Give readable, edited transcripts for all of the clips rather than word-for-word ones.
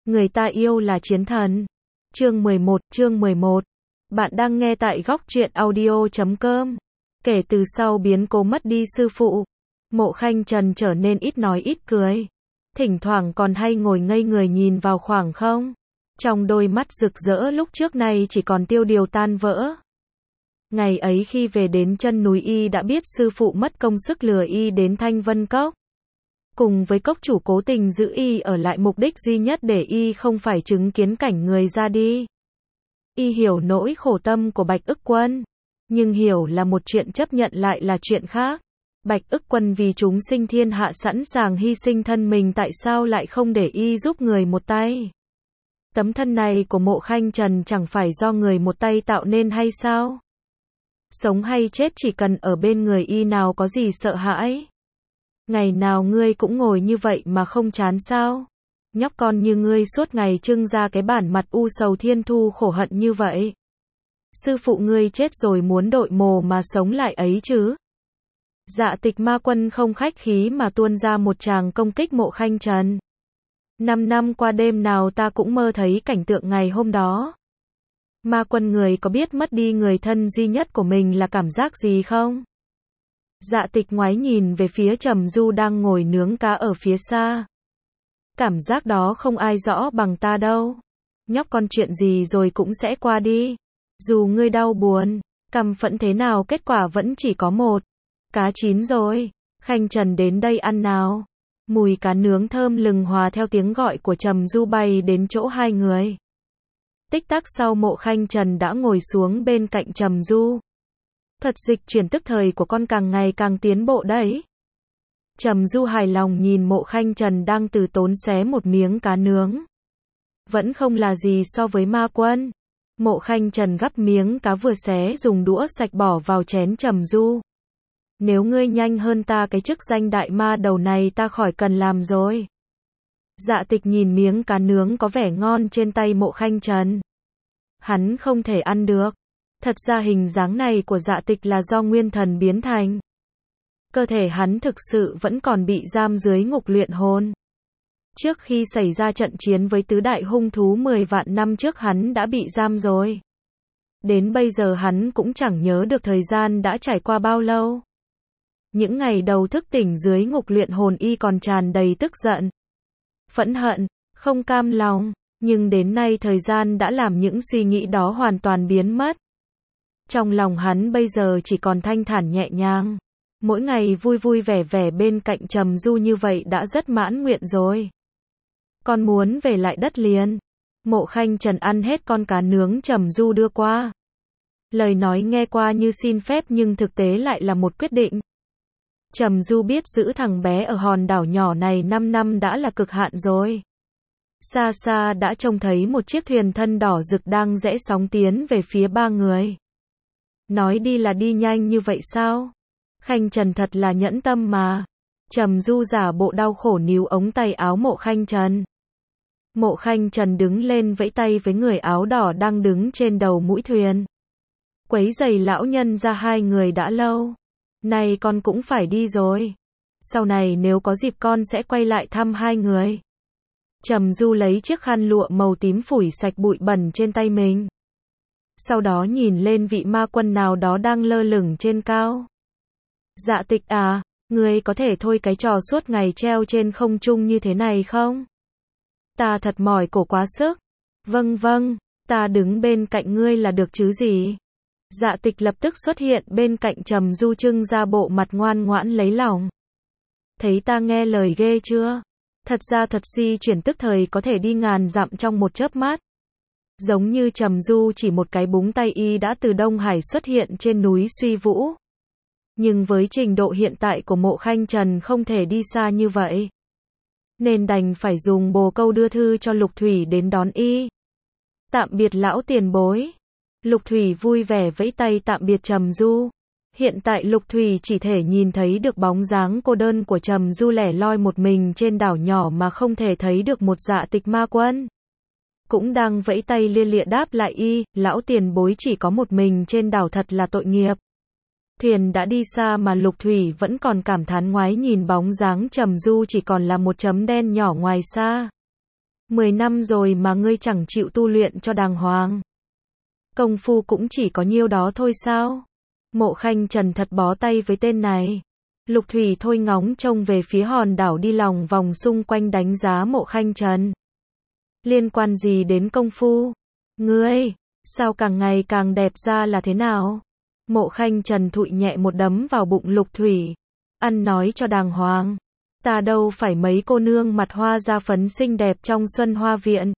Người ta yêu là chiến thần. Chương 11. Bạn đang nghe tại góc truyện audio.com. Kể từ sau biến cố mất đi sư phụ, Mộ Khanh Trần trở nên ít nói ít cười. Thỉnh thoảng còn hay ngồi ngây người nhìn vào khoảng không. Trong đôi mắt rực rỡ lúc trước nay chỉ còn tiêu điều tan vỡ. Ngày ấy khi về đến chân núi y đã biết sư phụ mất công sức lừa y đến Thanh Vân Cốc. Cùng với cốc chủ cố tình giữ y ở lại mục đích duy nhất để y không phải chứng kiến cảnh người ra đi. Y hiểu nỗi khổ tâm của Bạch Ức Quân. Nhưng hiểu là một chuyện, chấp nhận lại là chuyện khác. Bạch Ức Quân vì chúng sinh thiên hạ sẵn sàng hy sinh thân mình, tại sao lại không để y giúp người một tay? Tấm thân này của Mộ Khanh Trần chẳng phải do người một tay tạo nên hay sao? Sống hay chết chỉ cần ở bên người y, nào có gì sợ hãi. Ngày nào ngươi cũng ngồi như vậy mà không chán sao? Nhóc con như ngươi suốt ngày trưng ra cái bản mặt u sầu thiên thu khổ hận như vậy. Sư phụ ngươi chết rồi muốn đội mồ mà sống lại ấy chứ? Dạ Tịch Ma Quân không khách khí mà tuôn ra một tràng công kích Mộ Khanh Trần. 5 năm qua đêm nào ta cũng mơ thấy cảnh tượng ngày hôm đó. Ma Quân, người có biết mất đi người thân duy nhất của mình là cảm giác gì không? Dạ Tịch ngoái nhìn về phía Trầm Du đang ngồi nướng cá ở phía xa. Cảm giác đó không ai rõ bằng ta đâu. Nhóc con, chuyện gì rồi cũng sẽ qua đi. Dù ngươi đau buồn, căm phẫn thế nào, kết quả vẫn chỉ có một. Cá chín rồi. Khanh Trần đến đây ăn nào. Mùi cá nướng thơm lừng hòa theo tiếng gọi của Trầm Du bay đến chỗ hai người. Tích tắc sau, Mộ Khanh Trần đã ngồi xuống bên cạnh Trầm Du. Thuật dịch chuyển tức thời của con càng ngày càng tiến bộ đấy. Trầm Du hài lòng nhìn Mộ Khanh Trần đang từ tốn xé một miếng cá nướng. Vẫn không là gì so với Ma Quân. Mộ Khanh Trần gắp miếng cá vừa xé, dùng đũa sạch bỏ vào chén Trầm Du. Nếu ngươi nhanh hơn ta, cái chức danh đại ma đầu này ta khỏi cần làm rồi. Dạ Tịch nhìn miếng cá nướng có vẻ ngon trên tay Mộ Khanh Trần. Hắn không thể ăn được. Thật ra hình dáng này của Dạ Tịch là do nguyên thần biến thành. Cơ thể hắn thực sự vẫn còn bị giam dưới ngục luyện hồn. Trước khi xảy ra trận chiến với tứ đại hung thú 10 vạn năm trước, hắn đã bị giam rồi. Đến bây giờ hắn cũng chẳng nhớ được thời gian đã trải qua bao lâu. Những ngày đầu thức tỉnh dưới ngục luyện hồn, y còn tràn đầy tức giận, phẫn hận, không cam lòng. Nhưng đến nay thời gian đã làm những suy nghĩ đó hoàn toàn biến mất. Trong lòng hắn bây giờ chỉ còn thanh thản nhẹ nhàng. Mỗi ngày vui vui vẻ vẻ bên cạnh Trầm Du như vậy đã rất mãn nguyện rồi. Con muốn về lại đất liền. Mộ Khanh Trần ăn hết con cá nướng Trầm Du đưa qua. Lời nói nghe qua như xin phép nhưng thực tế lại là một quyết định. Trầm Du biết giữ thằng bé ở hòn đảo nhỏ này 5 năm đã là cực hạn rồi. Xa xa đã trông thấy một chiếc thuyền thân đỏ rực đang rẽ sóng tiến về phía ba người. Nói đi là đi nhanh như vậy sao? Khanh Trần thật là nhẫn tâm mà. Trầm Du giả bộ đau khổ níu ống tay áo Mộ Khanh Trần. Mộ Khanh Trần đứng lên vẫy tay với người áo đỏ đang đứng trên đầu mũi thuyền. Quấy rầy lão nhân ra hai người đã lâu. Này con cũng phải đi rồi. Sau này nếu có dịp con sẽ quay lại thăm hai người. Trầm Du lấy chiếc khăn lụa màu tím phủi sạch bụi bẩn trên tay mình. Sau đó nhìn lên vị ma quân nào đó đang lơ lửng trên cao. Dạ Tịch à, ngươi có thể thôi cái trò suốt ngày treo trên không trung như thế này không? Ta thật mỏi cổ quá sức. Vâng vâng, ta đứng bên cạnh ngươi là được chứ gì? Dạ Tịch lập tức xuất hiện bên cạnh Trầm Du, trưng ra bộ mặt ngoan ngoãn lấy lòng. Thấy ta nghe lời ghê chưa? Thật ra thuật di chuyển tức thời có thể đi ngàn dặm trong một chớp mắt. Giống như Trầm Du chỉ một cái búng tay, y đã từ Đông Hải xuất hiện trên núi Suy Vũ. Nhưng với trình độ hiện tại của Mộ Khanh Trần không thể đi xa như vậy. Nên đành phải dùng bồ câu đưa thư cho Lục Thủy đến đón y. Tạm biệt lão tiền bối. Lục Thủy vui vẻ vẫy tay tạm biệt Trầm Du. Hiện tại Lục Thủy chỉ thể nhìn thấy được bóng dáng cô đơn của Trầm Du lẻ loi một mình trên đảo nhỏ mà không thể thấy được một Dạ Tịch Ma Quân. Cũng đang vẫy tay lia lịa đáp lại y, lão tiền bối chỉ có một mình trên đảo thật là tội nghiệp. Thuyền đã đi xa mà Lục Thủy vẫn còn cảm thán ngoái nhìn bóng dáng Trầm Du chỉ còn là một chấm đen nhỏ ngoài xa. 10 năm rồi mà ngươi chẳng chịu tu luyện cho đàng hoàng. Công phu cũng chỉ có nhiêu đó thôi sao? Mộ Khanh Trần thật bó tay với tên này. Lục Thủy thôi ngóng trông về phía hòn đảo đi lòng vòng xung quanh đánh giá Mộ Khanh Trần. Liên quan gì đến công phu? Ngươi, sao càng ngày càng đẹp ra là thế nào? Mộ Khanh Trần thụi nhẹ một đấm vào bụng Lục Thủy. Ăn nói cho đàng hoàng. Ta đâu phải mấy cô nương mặt hoa da phấn xinh đẹp trong Xuân Hoa Viện.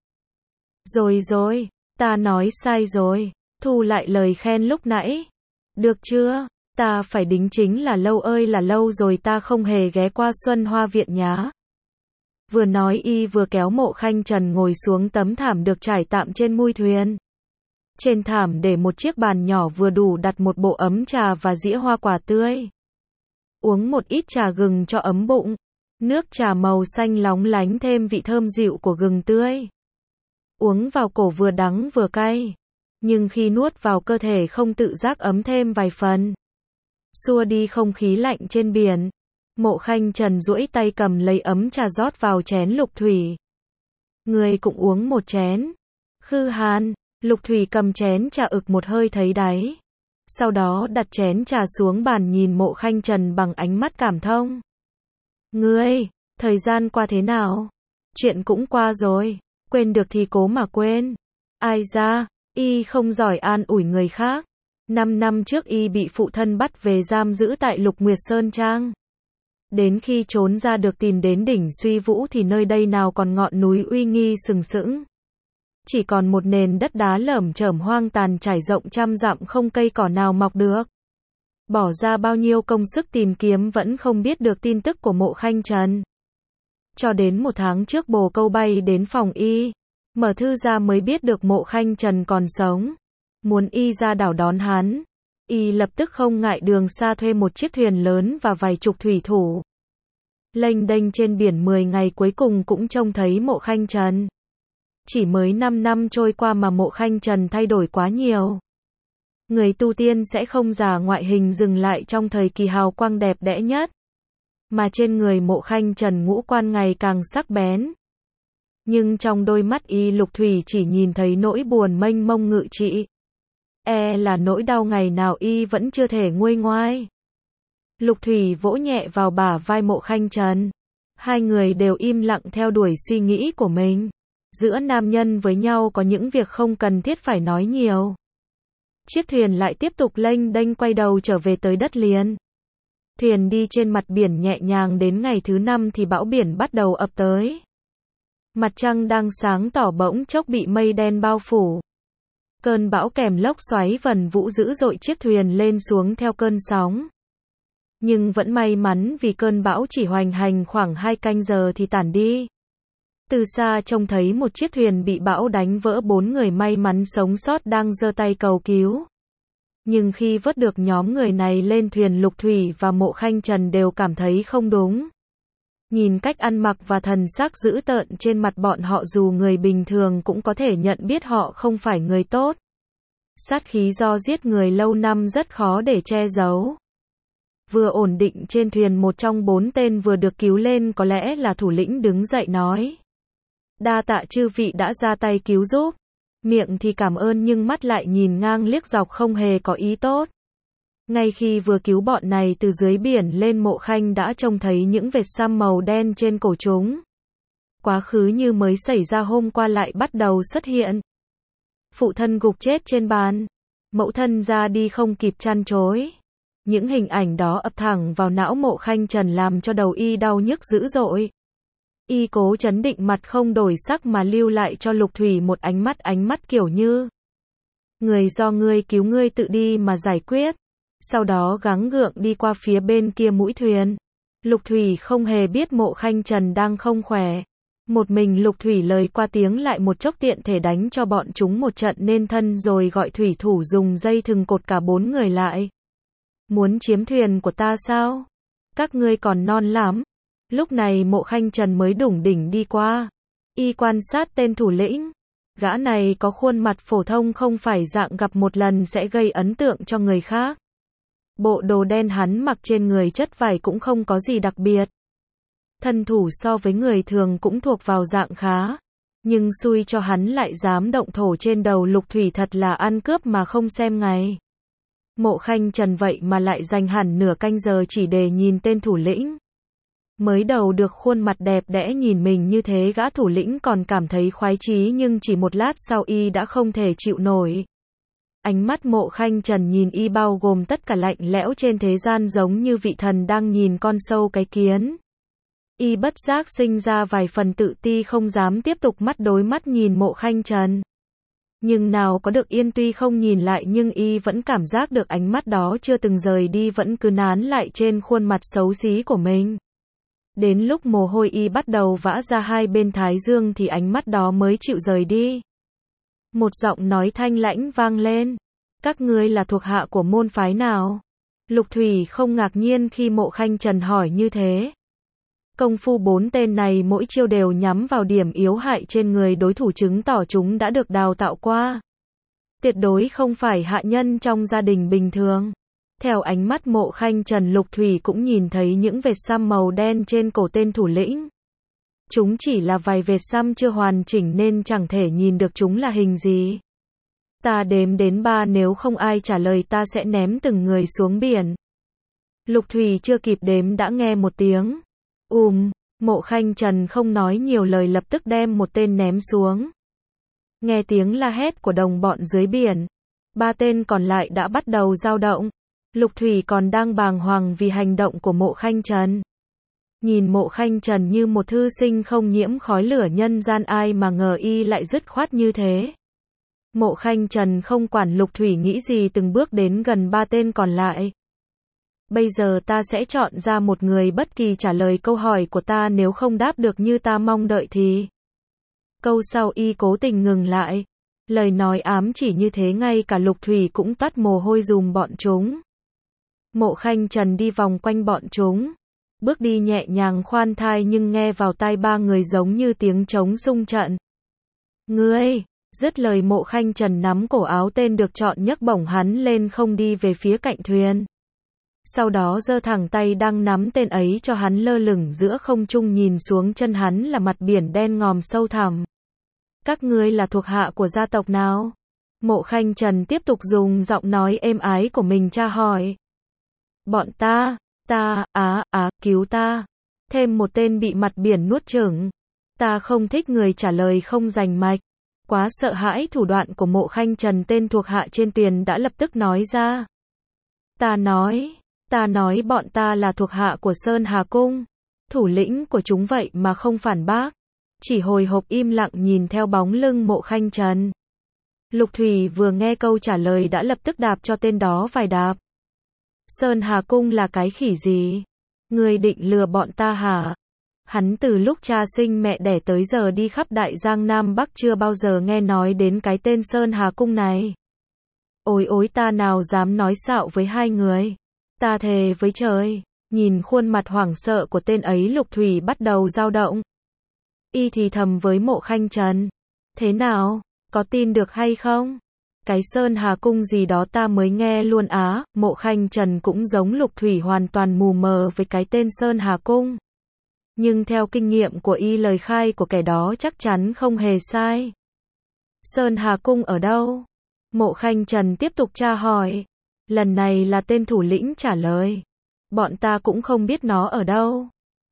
Rồi, ta nói sai rồi. Thu lại lời khen lúc nãy. Được chưa? Ta phải đính chính là lâu ơi là lâu rồi ta không hề ghé qua Xuân Hoa Viện nhá. Vừa nói y vừa kéo Mộ Khanh Trần ngồi xuống tấm thảm được trải tạm trên mui thuyền. Trên thảm để một chiếc bàn nhỏ vừa đủ đặt một bộ ấm trà và dĩa hoa quả tươi. Uống một ít trà gừng cho ấm bụng. Nước trà màu xanh lóng lánh thêm vị thơm dịu của gừng tươi. Uống vào cổ vừa đắng vừa cay. Nhưng khi nuốt vào cơ thể không tự giác ấm thêm vài phần. Xua đi không khí lạnh trên biển. Mộ Khanh Trần duỗi tay cầm lấy ấm trà rót vào chén Lục Thủy. Người cũng uống một chén. Khư Hàn, Lục Thủy cầm chén trà ực một hơi thấy đáy. Sau đó đặt chén trà xuống bàn nhìn Mộ Khanh Trần bằng ánh mắt cảm thông. Ngươi, thời gian qua thế nào? Chuyện cũng qua rồi, quên được thì cố mà quên. Ai ra, y không giỏi an ủi người khác. 5 năm trước y bị phụ thân bắt về giam giữ tại Lục Nguyệt Sơn Trang. Đến khi trốn ra được tìm đến đỉnh Suy Vũ thì nơi đây nào còn ngọn núi uy nghi sừng sững. Chỉ còn một nền đất đá lởm chởm hoang tàn trải rộng trăm dặm không cây cỏ nào mọc được. Bỏ ra bao nhiêu công sức tìm kiếm vẫn không biết được tin tức của Mộ Khanh Trần. Cho đến 1 tháng trước bồ câu bay đến phòng y. Mở thư ra mới biết được Mộ Khanh Trần còn sống. Muốn y ra đảo đón hắn. Y lập tức không ngại đường xa thuê một chiếc thuyền lớn và vài chục thủy thủ. Lênh đênh trên biển 10 ngày cuối cùng cũng trông thấy Mộ Khanh Trần. Chỉ mới 5 năm trôi qua mà Mộ Khanh Trần thay đổi quá nhiều. Người tu tiên sẽ không giả ngoại hình dừng lại trong thời kỳ hào quang đẹp đẽ nhất. Mà trên người Mộ Khanh Trần ngũ quan ngày càng sắc bén. Nhưng trong đôi mắt y Lục Thủy chỉ nhìn thấy nỗi buồn mênh mông ngự trị. Là nỗi đau ngày nào y vẫn chưa thể nguôi ngoai. Lục Thủy vỗ nhẹ vào bả vai Mộ Khanh Trần. Hai người đều im lặng theo đuổi suy nghĩ của mình. Giữa nam nhân với nhau có những việc không cần thiết phải nói nhiều. Chiếc thuyền lại tiếp tục lênh đênh quay đầu trở về tới đất liền. Thuyền đi trên mặt biển nhẹ nhàng đến ngày thứ 5 thì bão biển bắt đầu ập tới. Mặt trăng đang sáng tỏ bỗng chốc bị mây đen bao phủ. Cơn bão kèm lốc xoáy vần vũ dữ dội chiếc thuyền lên xuống theo cơn sóng. Nhưng vẫn may mắn vì cơn bão chỉ hoành hành khoảng 2 canh giờ thì tản đi. Từ xa trông thấy một chiếc thuyền bị bão đánh vỡ, 4 người may mắn sống sót đang giơ tay cầu cứu. Nhưng khi vớt được nhóm người này lên thuyền, Lục Thủy và Mộ Khanh Trần đều cảm thấy không đúng. Nhìn cách ăn mặc và thần sắc dữ tợn trên mặt bọn họ, dù người bình thường cũng có thể nhận biết họ không phải người tốt. Sát khí do giết người lâu năm rất khó để che giấu. Vừa ổn định trên thuyền, một trong 4 tên vừa được cứu lên, có lẽ là thủ lĩnh, đứng dậy nói: đa tạ chư vị đã ra tay cứu giúp. Miệng thì cảm ơn nhưng mắt lại nhìn ngang liếc dọc không hề có ý tốt. Ngay khi vừa cứu bọn này từ dưới biển lên, Mộ Khanh đã trông thấy những vệt xăm màu đen trên cổ chúng. Quá khứ như mới xảy ra hôm qua lại bắt đầu xuất hiện. Phụ thân gục chết trên bàn. Mẫu thân ra đi không kịp trăn trối. Những hình ảnh đó ập thẳng vào não Mộ Khanh Trần làm cho đầu y đau nhức dữ dội. Y cố trấn định, mặt không đổi sắc mà lưu lại cho Lục Thủy một ánh mắt kiểu như: người do ngươi cứu ngươi tự đi mà giải quyết. Sau đó gắng gượng đi qua phía bên kia mũi thuyền. Lục Thủy không hề biết Mộ Khanh Trần đang không khỏe. Một mình Lục Thủy lời qua tiếng lại, một chốc tiện thể đánh cho bọn chúng một trận nên thân, rồi gọi thủy thủ dùng dây thừng cột cả 4 người lại. Muốn chiếm thuyền của ta sao? Các ngươi còn non lắm. Lúc này Mộ Khanh Trần mới đủng đỉnh đi qua. Y quan sát tên thủ lĩnh. Gã này có khuôn mặt phổ thông, không phải dạng gặp một lần sẽ gây ấn tượng cho người khác. Bộ đồ đen hắn mặc trên người chất vải cũng không có gì đặc biệt. Thân thủ so với người thường cũng thuộc vào dạng khá. Nhưng xui cho hắn lại dám động thổ trên đầu Lục Thủy, thật là ăn cướp mà không xem ngày. Mộ Khanh Trần vậy mà lại dành hẳn nửa canh giờ chỉ để nhìn tên thủ lĩnh. Mới đầu được khuôn mặt đẹp đẽ nhìn mình như thế, gã thủ lĩnh còn cảm thấy khoái chí, nhưng chỉ một lát sau y đã không thể chịu nổi. Ánh mắt Mộ Khanh Trần nhìn y bao gồm tất cả lạnh lẽo trên thế gian, giống như vị thần đang nhìn con sâu cái kiến. Y bất giác sinh ra vài phần tự ti, không dám tiếp tục mắt đối mắt nhìn Mộ Khanh Trần. Nhưng nào có được yên, tuy không nhìn lại nhưng y vẫn cảm giác được ánh mắt đó chưa từng rời đi, vẫn cứ nán lại trên khuôn mặt xấu xí của mình. Đến lúc mồ hôi y bắt đầu vã ra hai bên thái dương thì ánh mắt đó mới chịu rời đi. Một giọng nói thanh lãnh vang lên. Các ngươi là thuộc hạ của môn phái nào? Lục Thủy không ngạc nhiên khi Mộ Khanh Trần hỏi như thế. Công phu bốn tên này mỗi chiêu đều nhắm vào điểm yếu hại trên người đối thủ, chứng tỏ chúng đã được đào tạo qua. Tuyệt đối không phải hạ nhân trong gia đình bình thường. Theo ánh mắt Mộ Khanh Trần, Lục Thủy cũng nhìn thấy những vệt xăm màu đen trên cổ tên thủ lĩnh. Chúng chỉ là vài vệt xăm chưa hoàn chỉnh nên chẳng thể nhìn được chúng là hình gì. Ta đếm đến 3, nếu không ai trả lời ta sẽ ném từng người xuống biển. Lục Thủy chưa kịp đếm đã nghe một tiếng. Mộ Khanh Trần không nói nhiều lời, lập tức đem một tên ném xuống. Nghe tiếng la hét của đồng bọn dưới biển, 3 tên còn lại đã bắt đầu dao động. Lục Thủy còn đang bàng hoàng vì hành động của Mộ Khanh Trần. Nhìn Mộ Khanh Trần như một thư sinh không nhiễm khói lửa nhân gian, ai mà ngờ y lại dứt khoát như thế. Mộ Khanh Trần không quản Lục Thủy nghĩ gì, từng bước đến gần 3 tên còn lại. Bây giờ ta sẽ chọn ra một người, bất kỳ trả lời câu hỏi của ta, nếu không đáp được như ta mong đợi thì... Câu sau y cố tình ngừng lại. Lời nói ám chỉ như thế ngay cả Lục Thủy cũng toát mồ hôi dùm bọn chúng. Mộ Khanh Trần đi vòng quanh bọn chúng. Bước đi nhẹ nhàng khoan thai, nhưng nghe vào tai 3 người giống như tiếng trống xung trận. Ngươi! Dứt lời, Mộ Khanh Trần nắm cổ áo tên được chọn, nhấc bổng hắn lên không đi về phía cạnh thuyền. Sau đó giơ thẳng tay đang nắm tên ấy cho hắn lơ lửng giữa không trung, nhìn xuống chân hắn là mặt biển đen ngòm sâu thẳm. Các ngươi là thuộc hạ của gia tộc nào? Mộ Khanh Trần tiếp tục dùng giọng nói êm ái của mình tra hỏi. Bọn ta, cứu ta. Thêm một tên bị mặt biển nuốt chửng. Ta không thích người trả lời không rành mạch. Quá sợ hãi thủ đoạn của Mộ Khanh Trần, tên thuộc hạ trên thuyền đã lập tức nói ra. Ta nói bọn ta là thuộc hạ của Sơn Hà Cung. Thủ lĩnh của chúng vậy mà không phản bác. Chỉ hồi hộp im lặng nhìn theo bóng lưng Mộ Khanh Trần. Lục Thủy vừa nghe câu trả lời đã lập tức đạp cho tên đó vài đạp. Sơn Hà Cung là cái khỉ gì? Ngươi định lừa bọn ta hả? Hắn từ lúc cha sinh mẹ đẻ tới giờ đi khắp Đại Giang Nam Bắc chưa bao giờ nghe nói đến cái tên Sơn Hà Cung này. Ôi ta nào dám nói xạo với hai người. Ta thề với trời. Nhìn khuôn mặt hoảng sợ của tên ấy, Lục Thủy bắt đầu dao động. Y thì thầm với Mộ Khanh Trần. Thế nào? Có tin được hay không? Cái Sơn Hà Cung gì đó ta mới nghe luôn á. Mộ Khanh Trần cũng giống Lục Thủy, hoàn toàn mù mờ với cái tên Sơn Hà Cung. Nhưng theo kinh nghiệm của y, lời khai của kẻ đó chắc chắn không hề sai. Sơn Hà Cung ở đâu? Mộ Khanh Trần tiếp tục tra hỏi. Lần này là tên thủ lĩnh trả lời. Bọn ta cũng không biết nó ở đâu.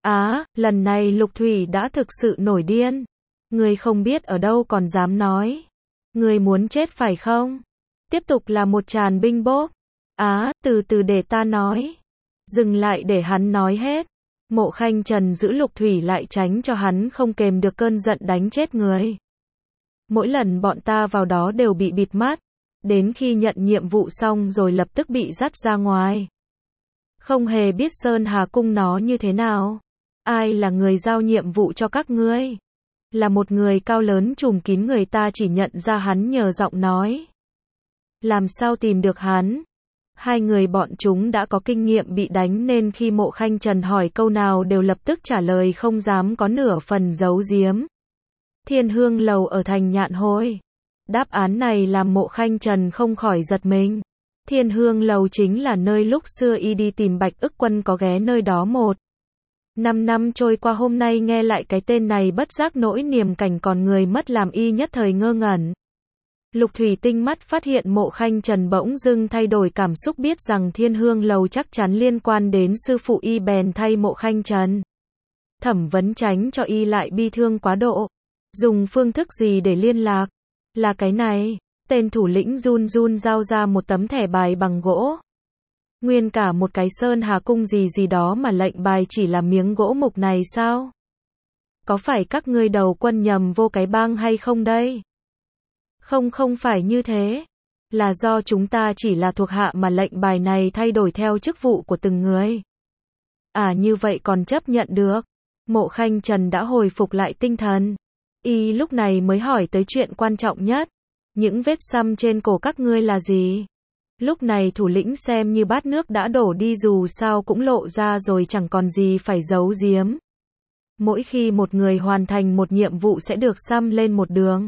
Lần này Lục Thủy đã thực sự nổi điên. Ngươi không biết ở đâu còn dám nói. Ngươi muốn chết phải không? Tiếp tục là một tràng binh bốp. Từ từ để ta nói. Dừng lại để hắn nói hết. Mộ Khanh Trần giữ Lục Thủy lại, tránh cho hắn không kềm được cơn giận đánh chết người. Mỗi lần bọn ta vào đó đều bị bịt mắt. Đến khi nhận nhiệm vụ xong rồi lập tức bị dắt ra ngoài. Không hề biết Sơn Hà Cung nó như thế nào. Ai là người giao nhiệm vụ cho các ngươi? Là một người cao lớn trùm kín, người ta chỉ nhận ra hắn nhờ giọng nói. Làm sao tìm được hắn? Hai người bọn chúng đã có kinh nghiệm bị đánh nên khi Mộ Khanh Trần hỏi câu nào đều lập tức trả lời, không dám có nửa phần giấu giếm. Thiên Hương Lầu ở thành Nhạn Hồi. Đáp án này làm Mộ Khanh Trần không khỏi giật mình. Thiên Hương Lầu chính là nơi lúc xưa y đi tìm Bạch Ức Quân có ghé nơi đó một 5 năm trôi qua hôm nay nghe lại cái tên này bất giác nỗi niềm cảnh còn người mất làm y nhất thời ngơ ngẩn. Lục Thủy tinh mắt phát hiện Mộ Khanh Trần bỗng dưng thay đổi cảm xúc biết rằng Thiên Hương Lầu chắc chắn liên quan đến sư phụ y bèn thay Mộ Khanh Trần thẩm vấn tránh cho y lại bi thương quá độ. Dùng phương thức gì để liên lạc? Là cái này. Tên thủ lĩnh run run giao ra một tấm thẻ bài bằng gỗ. Nguyên cả một cái sơn hà cung gì gì đó mà lệnh bài chỉ là miếng gỗ mục này sao? Có phải các ngươi đầu quân nhầm vô cái bang hay không đây? Không phải như thế. Là do chúng ta chỉ là thuộc hạ mà lệnh bài này thay đổi theo chức vụ của từng người. À như vậy còn chấp nhận được. Mộ Khanh Trần đã hồi phục lại tinh thần. Y lúc này mới hỏi tới chuyện quan trọng nhất. Những vết xăm trên cổ các ngươi là gì? Lúc này thủ lĩnh xem như bát nước đã đổ đi dù sao cũng lộ ra rồi chẳng còn gì phải giấu giếm. Mỗi khi một người hoàn thành một nhiệm vụ sẽ được xăm lên một đường.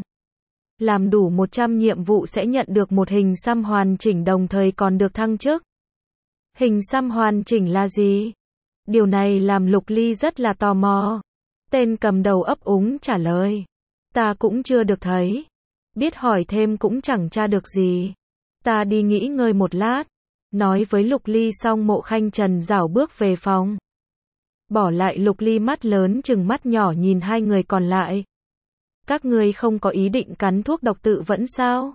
Làm đủ 100 nhiệm vụ sẽ nhận được một hình xăm hoàn chỉnh đồng thời còn được thăng chức. Hình xăm hoàn chỉnh là gì? Điều này làm Lục Ly rất là tò mò. Tên cầm đầu ấp úng trả lời. Ta cũng chưa được thấy. Biết hỏi thêm cũng chẳng tra được gì. Ta đi nghỉ ngơi một lát. Nói với Lục Ly xong Mộ Khanh Trần rảo bước về phòng. Bỏ lại Lục Ly mắt lớn chừng mắt nhỏ nhìn hai người còn lại. Các ngươi không có ý định cắn thuốc độc tự vẫn sao?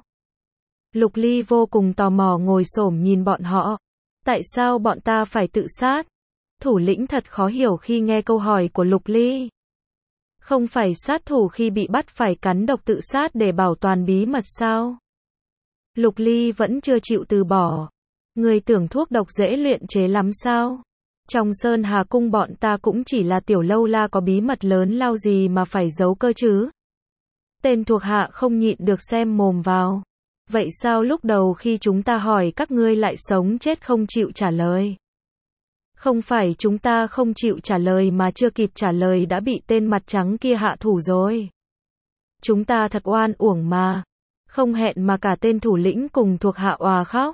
Lục Ly vô cùng tò mò ngồi xổm nhìn bọn họ. Tại sao bọn ta phải tự sát? Thủ lĩnh thật khó hiểu khi nghe câu hỏi của Lục Ly. Không phải sát thủ khi bị bắt phải cắn độc tự sát để bảo toàn bí mật sao? Lục Ly vẫn chưa chịu từ bỏ. Người tưởng thuốc độc dễ luyện chế lắm sao? Trong Sơn Hà Cung bọn ta cũng chỉ là tiểu lâu la có bí mật lớn lao gì mà phải giấu cơ chứ? Tên thuộc hạ không nhịn được xem mồm vào. Vậy sao lúc đầu khi chúng ta hỏi các ngươi lại sống chết không chịu trả lời? Không phải chúng ta không chịu trả lời mà chưa kịp trả lời đã bị tên mặt trắng kia hạ thủ rồi. Chúng ta thật oan uổng mà. Không hẹn mà cả tên thủ lĩnh cùng thuộc hạ òa khóc.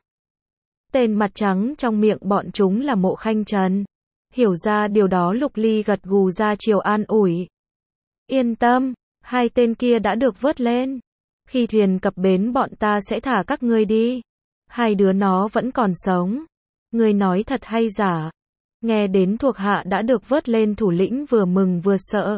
Tên mặt trắng trong miệng bọn chúng là Mộ Khanh Trần. Hiểu ra điều đó Lục Ly gật gù ra chiều an ủi. Yên tâm, hai tên kia đã được vớt lên. Khi thuyền cập bến bọn ta sẽ thả các ngươi đi. Hai đứa nó vẫn còn sống. Ngươi nói thật hay giả? Nghe đến thuộc hạ đã được vớt lên thủ lĩnh vừa mừng vừa sợ.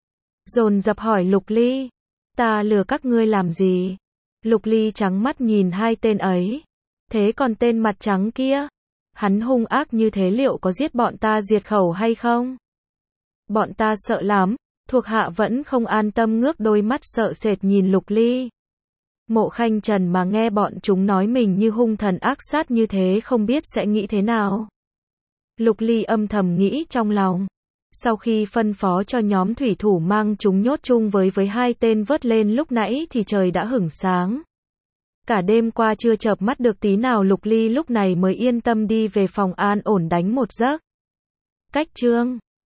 Dồn dập hỏi Lục Ly. Ta lừa các ngươi làm gì? Lục Ly trắng mắt nhìn hai tên ấy. Thế còn tên mặt trắng kia? Hắn hung ác như thế liệu có giết bọn ta diệt khẩu hay không? Bọn ta sợ lắm. Thuộc hạ vẫn không an tâm ngước đôi mắt sợ sệt nhìn Lục Ly. Mộ Khanh Trần mà nghe bọn chúng nói mình như hung thần ác sát như thế không biết sẽ nghĩ thế nào. Lục Ly âm thầm nghĩ trong lòng. Sau khi phân phó cho nhóm thủy thủ mang chúng nhốt chung với hai tên vớt lên lúc nãy thì trời đã hửng sáng. Cả đêm qua chưa chợp mắt được tí nào Lục Ly lúc này mới yên tâm đi về phòng an ổn đánh một giấc. Cách chương